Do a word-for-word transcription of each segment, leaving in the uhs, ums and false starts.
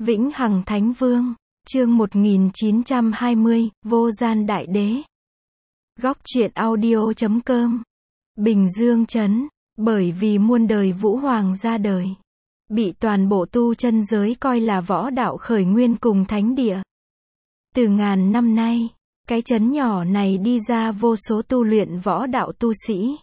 Vĩnh Hằng Thánh Vương, chương một nghìn chín trăm hai mươi, Vô Gian Đại Đế. Góc truyện audio chấm com. Bình Dương Trấn, bởi vì muôn đời Vũ Hoàng ra đời, bị toàn bộ tu chân giới coi là võ đạo khởi nguyên cùng thánh địa. Từ ngàn năm nay, cái trấn nhỏ này đi ra vô số tu luyện võ đạo tu sĩ.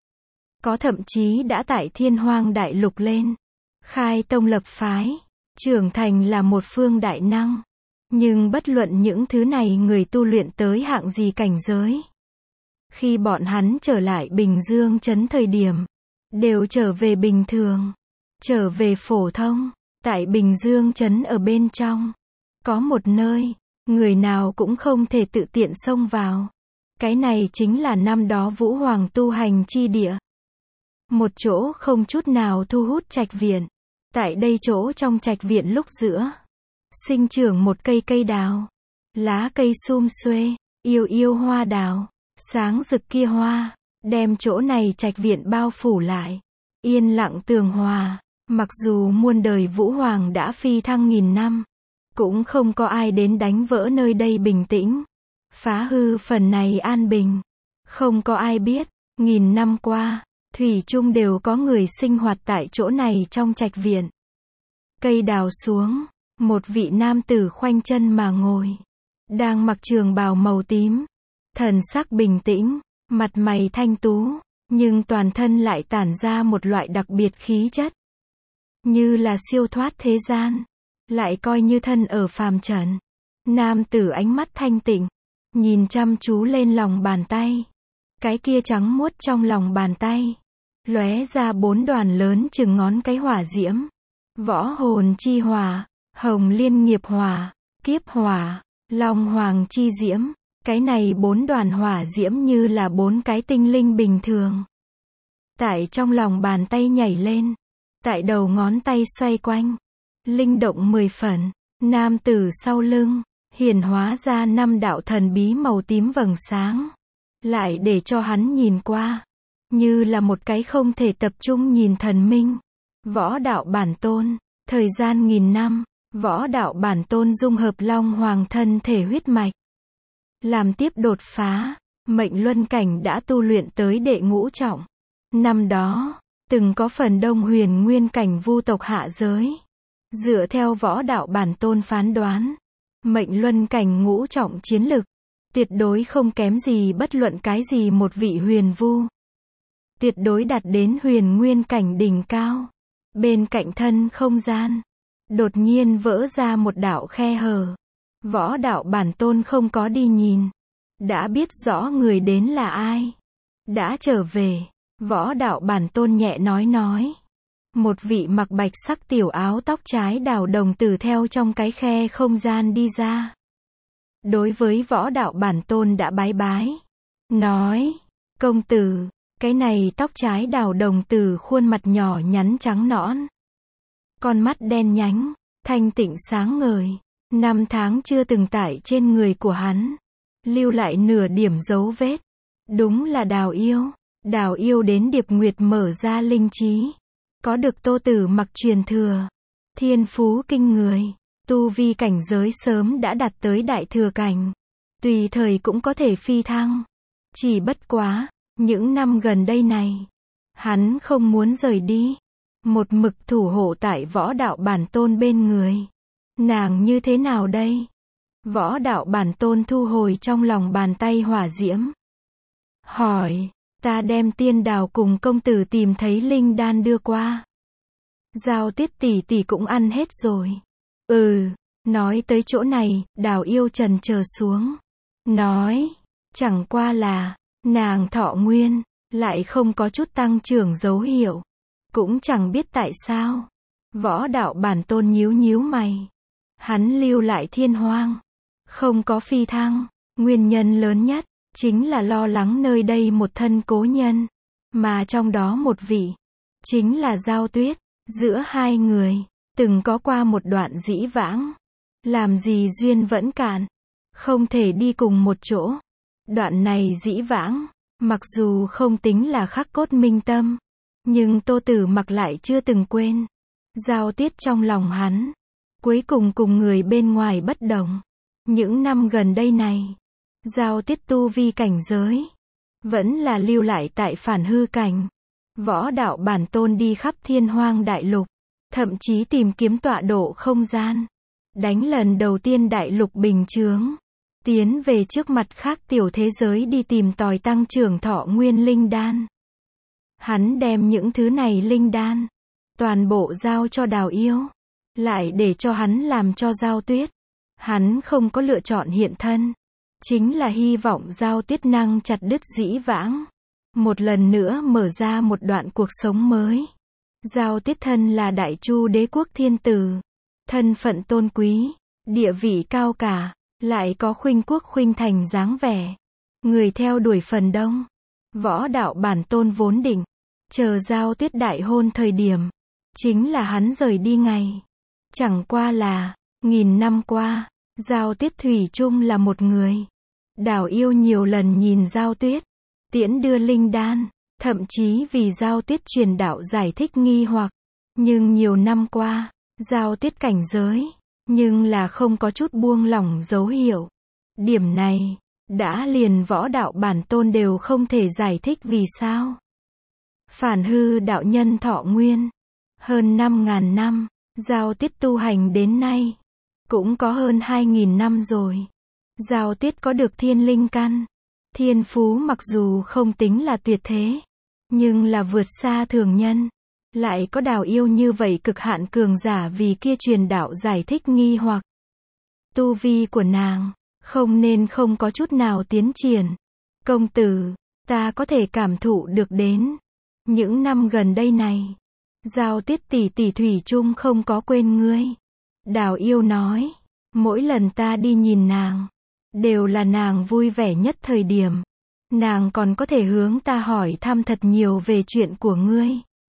Có thậm chí đã tại Thiên Hoang Đại Lục lên, khai tông lập phái, trưởng thành là một phương đại năng. Nhưng bất luận những thứ này người tu luyện tới hạng gì cảnh giới, khi bọn hắn trở lại Bình Dương Trấn thời điểm, đều trở về bình thường, trở về phổ thông. Tại Bình Dương Trấn ở bên trong, có một nơi, người nào cũng không thể tự tiện xông vào. Cái này chính là năm đó Vũ Hoàng tu hành chi địa. Một chỗ không chút nào thu hút trạch viện. Tại đây chỗ trong trạch viện lúc giữa, sinh trưởng một cây cây đào. Lá cây sum xuê, yêu yêu hoa đào, sáng rực kia hoa, đem chỗ này trạch viện bao phủ lại. Yên lặng tường hòa, mặc dù muôn đời Vũ Hoàng đã phi thăng nghìn năm, cũng không có ai đến đánh vỡ nơi đây bình tĩnh, phá hư phần này an bình. Không có ai biết, nghìn năm qua, thủy chung đều có người sinh hoạt tại chỗ này trong trạch viện. Cây đào xuống, một vị nam tử khoanh chân mà ngồi, đang mặc trường bào màu tím, thần sắc bình tĩnh, mặt mày thanh tú, nhưng toàn thân lại tản ra một loại đặc biệt khí chất, như là siêu thoát thế gian, lại coi như thân ở phàm trần. Nam tử ánh mắt thanh tịnh, nhìn chăm chú lên lòng bàn tay. Cái kia trắng muốt trong lòng bàn tay, lóe ra bốn đoàn lớn chừng ngón cái hỏa diễm. Võ hồn chi hỏa, hồng liên nghiệp hỏa, kiếp hỏa, long hoàng chi diễm. Cái này bốn đoàn hỏa diễm như là bốn cái tinh linh bình thường, tại trong lòng bàn tay nhảy lên, tại đầu ngón tay xoay quanh, linh động mười phần. Nam tử sau lưng hiển hóa ra năm đạo thần bí màu tím vầng sáng, lại để cho hắn nhìn qua, như là một cái không thể tập trung nhìn thần minh. Võ đạo bản tôn, thời gian nghìn năm, võ đạo bản tôn dung hợp long hoàng thân thể huyết mạch, làm tiếp đột phá, mệnh luân cảnh đã tu luyện tới đệ ngũ trọng. Năm đó, từng có phần đông huyền nguyên cảnh vu tộc hạ giới, dựa theo võ đạo bản tôn phán đoán, mệnh luân cảnh ngũ trọng chiến lực, tuyệt đối không kém gì bất luận cái gì một vị huyền vu. Tuyệt đối đạt đến huyền nguyên cảnh đỉnh cao. Bên cạnh thân không gian, đột nhiên vỡ ra một đạo khe hở. Võ đạo bản tôn không có đi nhìn, đã biết rõ người đến là ai. Đã trở về, võ đạo bản tôn nhẹ nói nói. Một vị mặc bạch sắc tiểu áo tóc trái đào đồng tử theo trong cái khe không gian đi ra. Đối với võ đạo bản tôn đã bái bái, nói, công tử. Cái này tóc trái đào đồng tử khuôn mặt nhỏ nhắn trắng nõn, con mắt đen nhánh, thanh tịnh sáng ngời. Năm tháng chưa từng tải trên người của hắn, lưu lại nửa điểm dấu vết. Đúng là Đào Yêu. Đào Yêu đến Điệp Nguyệt mở ra linh trí, có được Tô Tử Mặc truyền thừa, thiên phú kinh người, tu vi cảnh giới sớm đã đạt tới đại thừa cảnh, tùy thời cũng có thể phi thăng. Chỉ bất quá, những năm gần đây này, hắn không muốn rời đi, một mực thủ hộ tại võ đạo bản tôn bên người. Nàng như thế nào đây? Võ đạo bản tôn thu hồi trong lòng bàn tay hỏa diễm, hỏi, ta đem tiên đào cùng công tử tìm thấy linh đan đưa qua. Giao Tuyết tỷ tỷ cũng ăn hết rồi. Ừ, nói tới chỗ này, Đào Yêu trần chờ xuống, nói, chẳng qua là nàng thọ nguyên lại không có chút tăng trưởng dấu hiệu, cũng chẳng biết tại sao. Võ đạo bản tôn nhíu nhíu mày, hắn lưu lại Thiên Hoang, không có phi thăng, nguyên nhân lớn nhất chính là lo lắng nơi đây một thân cố nhân, mà trong đó một vị chính là Giao Tuyết. Giữa hai người từng có qua một đoạn dĩ vãng, làm gì duyên vẫn cạn, không thể đi cùng một chỗ. Đoạn này dĩ vãng, mặc dù không tính là khắc cốt minh tâm, nhưng Tô Tử Mặc lại chưa từng quên. Giao Tuyết trong lòng hắn, cuối cùng cùng người bên ngoài bất đồng. Những năm gần đây này, Giao Tiết tu vi cảnh giới vẫn là lưu lại tại phản hư cảnh. Võ đạo bản tôn đi khắp thiên hoang đại lục, thậm chí tìm kiếm tọa độ không gian, đánh lần đầu tiên đại lục bình chướng, tiến về trước mặt khác tiểu thế giới đi tìm tòi tăng trưởng thọ nguyên linh đan. Hắn đem những thứ này linh đan toàn bộ giao cho Đào Yêu, lại để cho hắn làm cho Giao Tuyết. Hắn không có lựa chọn hiện thân, chính là hy vọng Giao Tuyết năng chặt đứt dĩ vãng, một lần nữa mở ra một đoạn cuộc sống mới. Giao Tuyết thân là Đại Chu đế quốc thiên tử, thân phận tôn quý, địa vị cao cả, lại có khuynh quốc khuynh thành dáng vẻ. Người theo đuổi phần đông. Võ đạo bản tôn vốn định chờ Giao Tuyết đại hôn thời điểm, chính là hắn rời đi ngày. Chẳng qua là, nghìn năm qua, Giao Tuyết thủy chung là một người. Đào Yêu nhiều lần nhìn Giao Tuyết, tiễn đưa linh đan, thậm chí vì Giao Tuyết truyền đạo giải thích nghi hoặc. Nhưng nhiều năm qua, Giao Tuyết cảnh giới, nhưng là không có chút buông lỏng dấu hiệu. Điểm này, đã liền võ đạo bản tôn đều không thể giải thích vì sao. Phản hư đạo nhân thọ nguyên, hơn năm ngàn năm, Giao Tuyết tu hành đến nay, cũng có hơn hai nghìn năm rồi. Giao Tuyết có được thiên linh căn, thiên phú mặc dù không tính là tuyệt thế, nhưng là vượt xa thường nhân. Lại có Đào Yêu như vậy cực hạn cường giả vì kia truyền đạo giải thích nghi hoặc. Tu vi của nàng, không nên không có chút nào tiến triển. Công tử, ta có thể cảm thụ được đến. Những năm gần đây này, Giao Tuyết tỷ tỷ thủy chung không có quên ngươi. Đào Yêu nói, mỗi lần ta đi nhìn nàng, đều là nàng vui vẻ nhất thời điểm. Nàng còn có thể hướng ta hỏi thăm thật nhiều về chuyện của ngươi.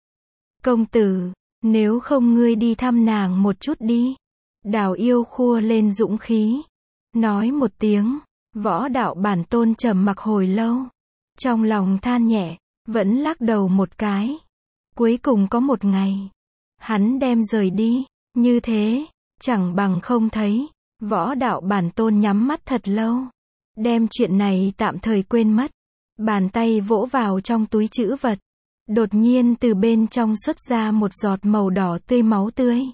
Công tử, nếu không ngươi đi thăm nàng một chút đi. Đào Yêu khua lên dũng khí, nói một tiếng. Võ đạo bản tôn trầm mặc hồi lâu, trong lòng than nhẹ, vẫn lắc đầu một cái. Cuối cùng có một ngày, hắn đem rời đi. Như thế, chẳng bằng không thấy. Võ đạo bản tôn nhắm mắt thật lâu, đem chuyện này tạm thời quên mất. Bàn tay vỗ vào trong túi trữ vật, đột nhiên từ bên trong xuất ra một giọt màu đỏ tươi máu tươi.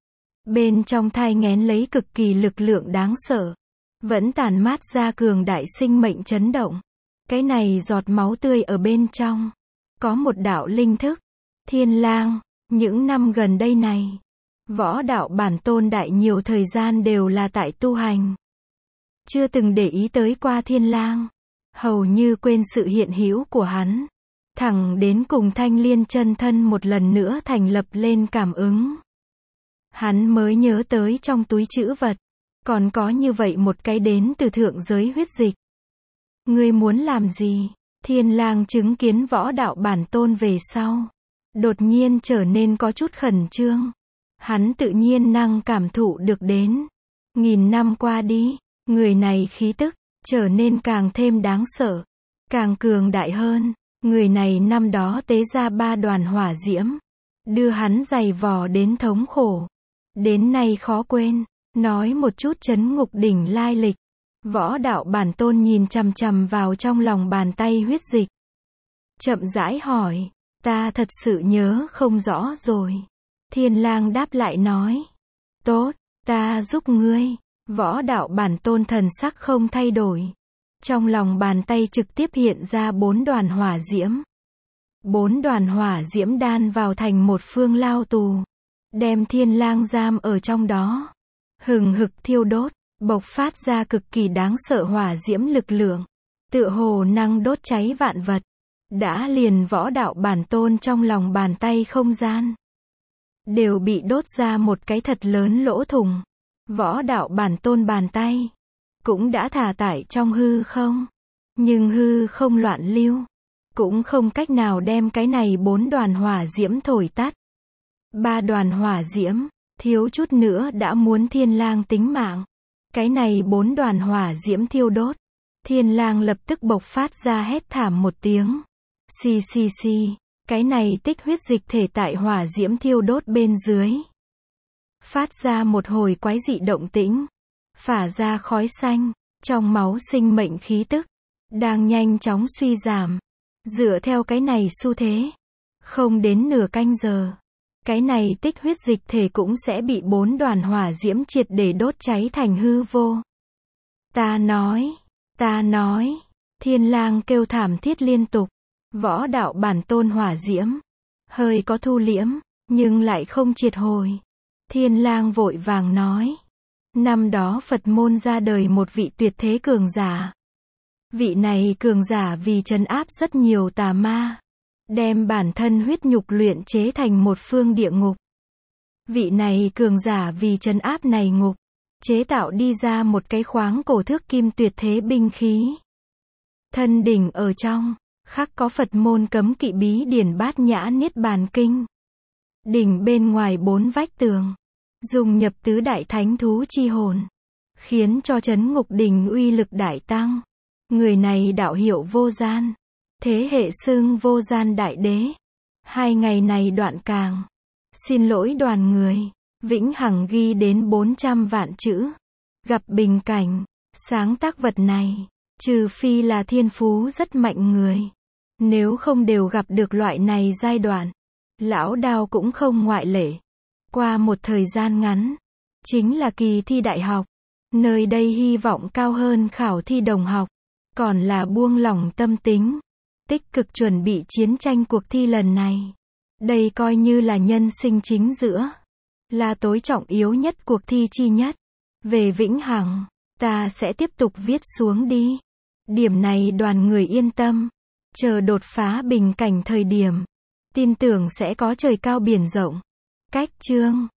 Bên trong thai nghén lấy cực kỳ lực lượng đáng sợ, vẫn tản mát ra cường đại sinh mệnh chấn động. Cái này giọt máu tươi ở bên trong, có một đạo linh thức. Thiên lang, những năm gần đây này, võ đạo bản tôn đại nhiều thời gian đều là tại tu hành. Chưa từng để ý tới qua thiên lang, hầu như quên sự hiện hữu của hắn. Thẳng đến cùng Thanh Liên chân thân một lần nữa thành lập lên cảm ứng, hắn mới nhớ tới trong túi trữ vật, còn có như vậy một cái đến từ thượng giới huyết dịch. Ngươi muốn làm gì? Thiên lang chứng kiến võ đạo bản tôn về sau, đột nhiên trở nên có chút khẩn trương. Hắn tự nhiên năng cảm thụ được đến. Nghìn năm qua đi, người này khí tức, trở nên càng thêm đáng sợ, càng cường đại hơn. Người này năm đó tế ra ba đoàn hỏa diễm, đưa hắn dày vò đến thống khổ. Đến nay khó quên, nói một chút chấn ngục đỉnh lai lịch. Võ đạo bản tôn nhìn chằm chằm vào trong lòng bàn tay huyết dịch. Chậm rãi hỏi, ta thật sự nhớ không rõ rồi. Thiên lang đáp lại nói, tốt, ta giúp ngươi. Võ đạo bản tôn thần sắc không thay đổi. Trong lòng bàn tay trực tiếp hiện ra bốn đoàn hỏa diễm. Bốn đoàn hỏa diễm đan vào thành một phương lao tù, đem thiên lang giam ở trong đó. Hừng hực thiêu đốt, bộc phát ra cực kỳ đáng sợ hỏa diễm lực lượng, tựa hồ năng đốt cháy vạn vật. Đã liền võ đạo bản tôn trong lòng bàn tay không gian, đều bị đốt ra một cái thật lớn lỗ thủng. Võ đạo bản tôn bàn tay cũng đã thả tải trong hư không, nhưng hư không loạn lưu, cũng không cách nào đem cái này bốn đoàn hỏa diễm thổi tắt. Ba đoàn hỏa diễm, thiếu chút nữa đã muốn thiên lang tính mạng. Cái này bốn đoàn hỏa diễm thiêu đốt, thiên lang lập tức bộc phát ra hét thảm một tiếng. Xì xì xì, cái này tích huyết dịch thể tại hỏa diễm thiêu đốt bên dưới, phát ra một hồi quái dị động tĩnh, phả ra khói xanh, trong máu sinh mệnh khí tức, đang nhanh chóng suy giảm. Dựa theo cái này xu thế, không đến nửa canh giờ, cái này tích huyết dịch thể cũng sẽ bị bốn đoàn hỏa diễm triệt để đốt cháy thành hư vô. Ta nói, ta nói, Thiên Lang kêu thảm thiết liên tục, võ đạo bản tôn hỏa diễm, hơi có thu liễm, nhưng lại không triệt hồi. Thiên Lang vội vàng nói, năm đó Phật môn ra đời một vị tuyệt thế cường giả. Vị này cường giả vì trấn áp rất nhiều tà ma, đem bản thân huyết nhục luyện chế thành một phương địa ngục. Vị này cường giả vì trấn áp này ngục, chế tạo đi ra một cái khoáng cổ thước kim tuyệt thế binh khí. Thân đỉnh ở trong, khắc có Phật môn cấm kỵ bí điển Bát Nhã Niết Bàn Kinh. Đỉnh bên ngoài bốn vách tường, dùng nhập tứ đại thánh thú chi hồn, khiến cho trấn ngục đỉnh uy lực đại tăng. Người này đạo hiệu Vô Gian, thế hệ xưng Vô Gian Đại Đế. Hai ngày này đoạn càng, xin lỗi đoàn người, vĩnh hằng ghi đến bốn trăm vạn chữ. Gặp bình cảnh, sáng tác vật này, trừ phi là thiên phú rất mạnh người, nếu không đều gặp được loại này giai đoạn. Lão Đao cũng không ngoại lệ. Qua một thời gian ngắn, chính là kỳ thi đại học, nơi đây hy vọng cao hơn khảo thi đồng học, còn là buông lỏng tâm tính, tích cực chuẩn bị chiến tranh cuộc thi lần này. Đây coi như là nhân sinh chính giữa, là tối trọng yếu nhất cuộc thi chi nhất. Về vĩnh hằng, ta sẽ tiếp tục viết xuống đi. Điểm này đoàn người yên tâm, chờ đột phá bình cảnh thời điểm, tin tưởng sẽ có trời cao biển rộng. Cách chương